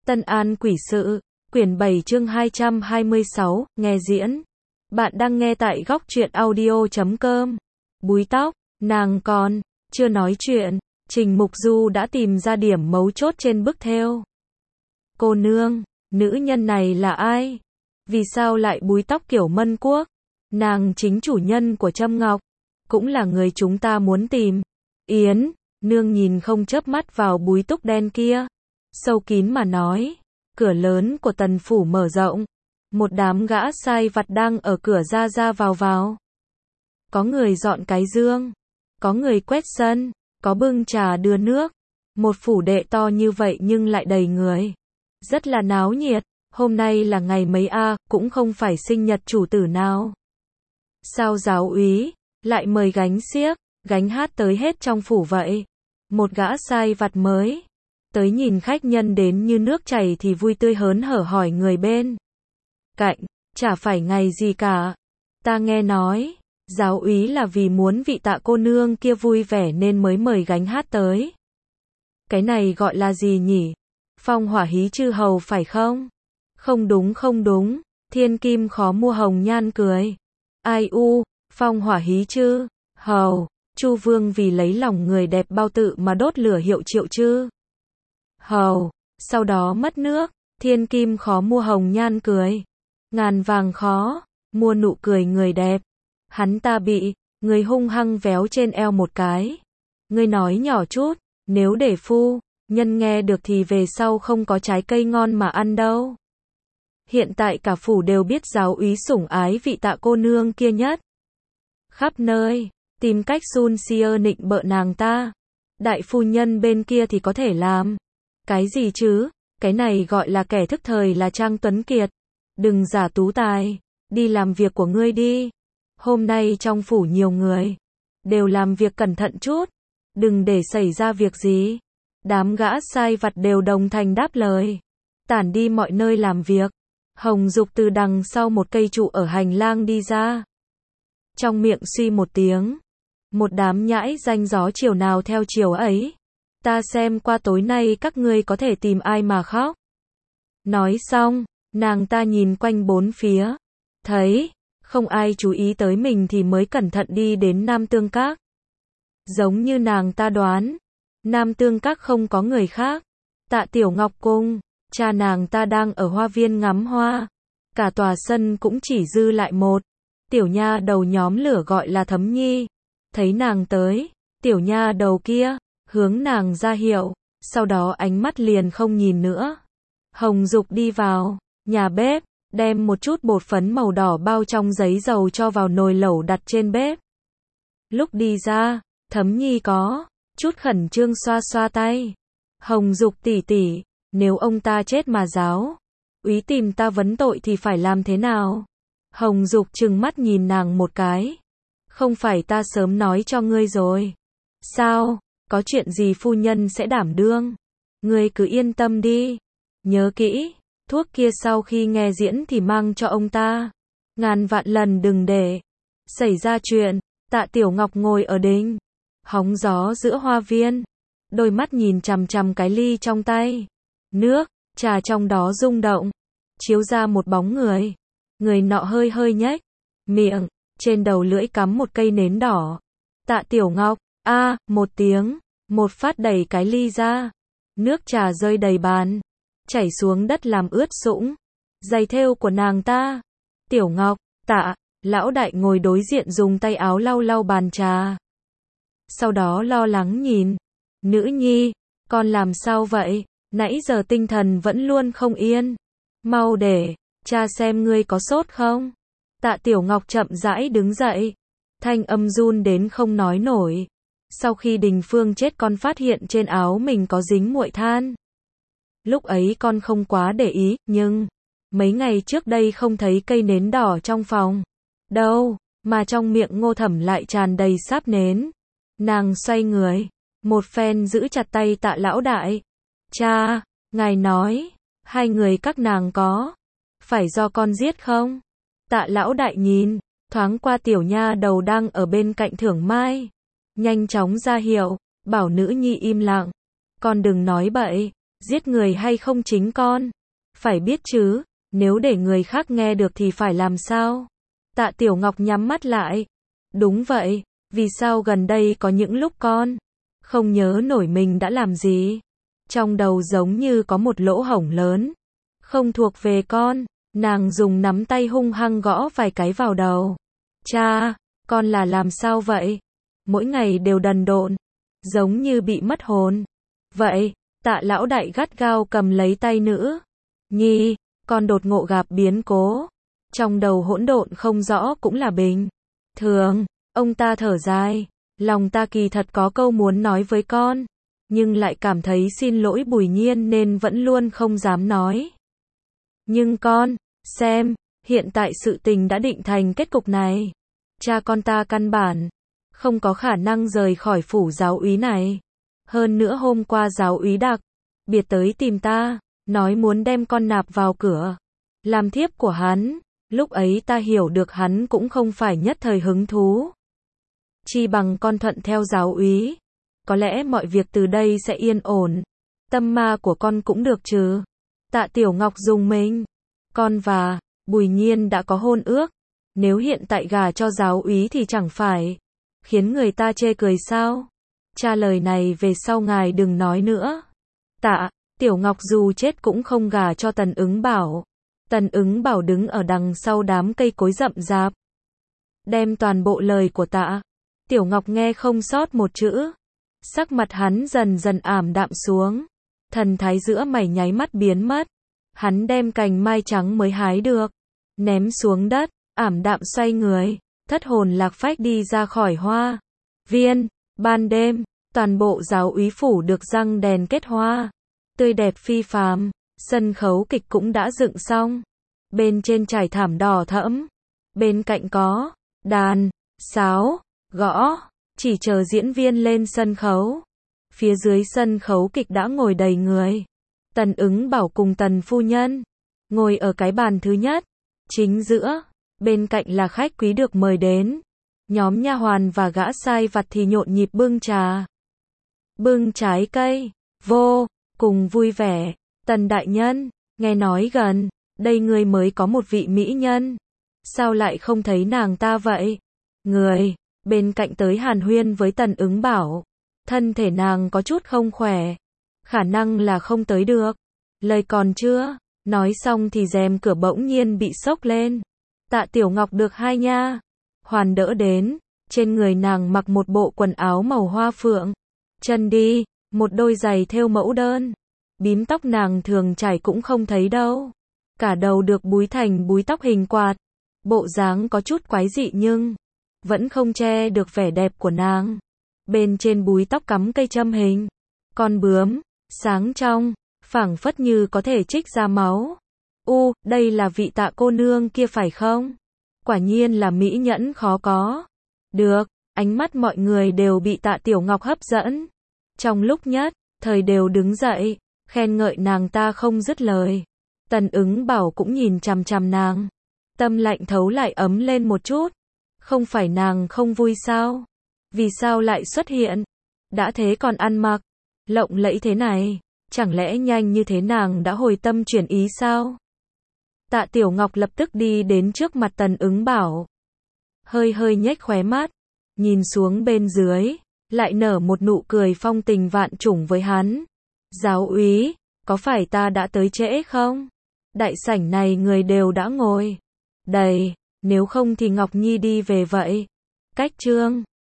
Tân An Quỷ Sự, quyển 7 chương 226, nghe diễn. Bạn đang nghe tại góc truyện audio.com. Búi tóc, nàng còn chưa nói chuyện, Trình Mục Du đã tìm ra điểm mấu chốt trên bức thêu. Cô nương, nữ nhân này là ai? Vì sao lại búi tóc kiểu Mân Quốc? Nàng chính chủ nhân của Trâm Ngọc, cũng là người chúng ta muốn tìm. Yến, nương nhìn không chớp mắt vào búi tóc đen kia, sâu kín mà nói. Cửa lớn của tần phủ mở rộng, một đám gã sai vặt đang ở cửa ra ra vào vào. Có người dọn cái dương, có người quét sân, có bưng trà đưa nước. Một phủ đệ to như vậy nhưng lại đầy người, rất là náo nhiệt. Hôm nay là ngày mấy a, cũng không phải sinh nhật chủ tử nào. Sao giáo úy lại mời gánh xiếc, gánh hát tới hết trong phủ vậy? Một gã sai vặt mới tới nhìn khách nhân đến như nước chảy thì vui tươi hớn hở hỏi người bên cạnh, chả phải ngày gì cả. Ta nghe nói, giáo úy là vì muốn vị Tạ cô nương kia vui vẻ nên mới mời gánh hát tới. Cái này gọi là gì nhỉ? Phong hỏa hí chư hầu phải không? Không đúng không đúng, thiên kim khó mua hồng nhan cười. Ai u, phong hỏa hí chư hầu, Chu Vương vì lấy lòng người đẹp bao tự mà đốt lửa hiệu triệu chư hầu, sau đó mất nước, thiên kim khó mua hồng nhan cười, ngàn vàng khó mua nụ cười người đẹp. Hắn ta bị người hung hăng véo trên eo một cái. Ngươi nói nhỏ chút, nếu để phu nhân nghe được thì về sau không có trái cây ngon mà ăn đâu. Hiện tại cả phủ đều biết giáo úy sủng ái vị Tạ cô nương kia nhất. Khắp nơi tìm cách sun sia nịnh bợ nàng ta. Đại phu nhân bên kia thì có thể làm cái gì chứ? Cái này gọi là kẻ thức thời là Trang Tuấn Kiệt. Đừng giả tú tài, đi làm việc của ngươi đi. Hôm nay trong phủ nhiều người, đều làm việc cẩn thận chút, đừng để xảy ra việc gì. Đám gã sai vặt đều đồng thanh đáp lời, tản đi mọi nơi làm việc. Hồng Dục từ đằng sau một cây trụ ở hành lang đi ra, trong miệng suy một tiếng. Một đám nhãi danh gió chiều nào theo chiều ấy. Ta xem qua tối nay các ngươi có thể tìm ai mà khóc. Nói xong, nàng ta nhìn quanh bốn phía, thấy không ai chú ý tới mình thì mới cẩn thận đi đến Nam Tương Các. Giống như nàng ta đoán, Nam Tương Các không có người khác, Tạ Tiểu Ngọc cung, cha nàng ta đang ở hoa viên ngắm hoa. Cả tòa sân cũng chỉ dư lại một tiểu nha đầu nhóm lửa gọi là Thấm Nhi. Thấy nàng tới, tiểu nha đầu kia hướng nàng ra hiệu, sau đó ánh mắt liền không nhìn nữa. Hồng Dục đi vào nhà bếp, đem một chút bột phấn màu đỏ bao trong giấy dầu cho vào nồi lẩu đặt trên bếp. Lúc đi ra, Thấm Nhi có chút khẩn trương xoa xoa tay. Hồng Dục tỷ tỷ, nếu ông ta chết mà giáo úy tìm ta vấn tội thì phải làm thế nào? Hồng Dục trừng mắt nhìn nàng một cái. Không phải ta sớm nói cho ngươi rồi sao? Có chuyện gì phu nhân sẽ đảm đương. Ngươi cứ yên tâm đi. Nhớ kỹ, thuốc kia sau khi nghe diễn thì mang cho ông ta. Ngàn vạn lần đừng để xảy ra chuyện. Tạ Tiểu Ngọc ngồi ở đình hóng gió giữa hoa viên, đôi mắt nhìn chằm chằm cái ly trong tay. Nước trà trong đó rung động, chiếu ra một bóng người. Người nọ hơi hơi nhếch miệng, trên đầu lưỡi cắm một cây nến đỏ. Tạ Tiểu Ngọc, một tiếng, một phát đẩy cái ly ra. Nước trà rơi đầy bàn, chảy xuống đất làm ướt sũng giày thêu của nàng ta. Tiểu Ngọc, Tạ, lão đại ngồi đối diện dùng tay áo lau lau bàn trà. Sau đó lo lắng nhìn, nữ nhi, con làm sao vậy? Nãy giờ tinh thần vẫn luôn không yên. Mau để cha xem ngươi có sốt không? Tạ Tiểu Ngọc chậm rãi đứng dậy, thanh âm run đến không nói nổi. Sau khi Đình Phương chết con phát hiện trên áo mình có dính muội than. Lúc ấy con không quá để ý, nhưng mấy ngày trước đây không thấy cây nến đỏ trong phòng đâu, mà trong miệng Ngô Thẩm lại tràn đầy sáp nến. Nàng xoay người, một phen giữ chặt tay Tạ lão đại. Cha, ngài nói, hai người các nàng có phải do con giết không? Tạ lão đại nhìn thoáng qua tiểu nha đầu đang ở bên cạnh Thưởng Mai, nhanh chóng ra hiệu, bảo nữ nhi im lặng. Con đừng nói bậy, Giết người hay không chính con? Phải biết chứ, nếu để người khác nghe được thì phải làm sao? Tạ Tiểu Ngọc nhắm mắt lại. Đúng vậy, vì sao gần đây có những lúc con không nhớ nổi mình đã làm gì? Trong đầu giống như có một lỗ hổng lớn, không thuộc về con. Nàng dùng nắm tay hung hăng gõ vài cái vào đầu. Cha, con là làm sao vậy? Mỗi ngày đều đần độn, giống như bị mất hồn. Vậy, Tạ lão đại gắt gao cầm lấy tay nữ nhi, con đột ngột gặp biến cố. Trong đầu hỗn độn không rõ cũng là bình thường. Ông ta thở dài, lòng ta kỳ thật có câu muốn nói với con, nhưng lại cảm thấy xin lỗi Bùi Nhiên nên vẫn luôn không dám nói. Nhưng con, xem, hiện tại sự tình đã định thành kết cục này. Cha con ta căn bản không có khả năng rời khỏi phủ giáo úy này. Hơn nữa hôm qua giáo úy đặc biệt tới tìm ta, nói muốn đem con nạp vào cửa, làm thiếp của hắn. Lúc ấy ta hiểu được hắn cũng không phải nhất thời hứng thú. Chi bằng con thuận theo giáo úy, có lẽ mọi việc từ đây sẽ yên ổn. Tâm ma của con cũng được chứ? Tạ Tiểu Ngọc dùng mình. Con và Bùi Nhiên đã có hôn ước, nếu hiện tại gả cho giáo úy thì chẳng phải khiến người ta chê cười sao? Cha lời này về sau ngài đừng nói nữa. Tạ Tiểu Ngọc dù chết cũng không gả cho Tần Ứng Bảo. Tần Ứng Bảo đứng ở đằng sau đám cây cối rậm rạp, đem toàn bộ lời của Tạ Tiểu Ngọc nghe không sót một chữ. Sắc mặt hắn dần dần ảm đạm xuống, thần thái giữa mày nháy mắt biến mất. Hắn đem cành mai trắng mới hái được, ném xuống đất, ảm đạm xoay người, thất hồn lạc phách đi ra khỏi hoa viên. Ban đêm, toàn bộ giáo úy phủ được răng đèn kết hoa, tươi đẹp phi phàm. Sân khấu kịch cũng đã dựng xong, bên trên trải thảm đỏ thẫm, bên cạnh có đàn, sáo, gõ, chỉ chờ diễn viên lên sân khấu. Phía dưới sân khấu kịch đã ngồi đầy người. Tần Ứng Bảo cùng Tần phu nhân ngồi ở cái bàn thứ nhất, chính giữa, bên cạnh là khách quý được mời đến. Nhóm nha hoàn và gã sai vặt thì nhộn nhịp bưng trà, bưng trái cây, vô cùng vui vẻ. Tần đại nhân, nghe nói gần đây người mới có một vị mỹ nhân, sao lại không thấy nàng ta vậy? Người bên cạnh tới hàn huyên với Tần Ứng Bảo, thân thể nàng có chút không khỏe, khả năng là không tới được. Lời còn chưa nói xong thì rèm cửa bỗng nhiên bị xốc lên. Tạ Tiểu Ngọc được hai nha hoàn đỡ đến, trên người nàng mặc một bộ quần áo màu hoa phượng, chân đi một đôi giày thêu mẫu đơn. Bím tóc nàng thường trải cũng không thấy đâu, cả đầu được búi thành búi tóc hình quạt. Bộ dáng có chút quái dị nhưng vẫn không che được vẻ đẹp của nàng. Bên trên búi tóc cắm cây châm hình con bướm, sáng trong, phảng phất như có thể trích ra máu. Đây là vị Tạ cô nương kia phải không? Quả nhiên là mỹ nhẫn khó có được. Ánh mắt mọi người đều bị Tạ Tiểu Ngọc hấp dẫn. Trong lúc nhất thời đều đứng dậy, khen ngợi nàng ta không dứt lời. Tần Ứng Bảo cũng nhìn chằm chằm nàng, tâm lạnh thấu lại ấm lên một chút. Không phải nàng không vui sao? Vì sao lại xuất hiện? Đã thế còn ăn mặc lộng lẫy thế này, chẳng lẽ nhanh như thế nàng đã hồi tâm chuyển ý sao? Tạ Tiểu Ngọc lập tức đi đến trước mặt Tần Ứng Bảo, hơi hơi nhếch khóe mắt, nhìn xuống bên dưới, lại nở một nụ cười phong tình vạn trùng với hắn. Giáo úy, có phải ta đã tới trễ không? Đại sảnh này người đều đã ngồi đầy, nếu không thì Ngọc Nhi đi về vậy. Cách chương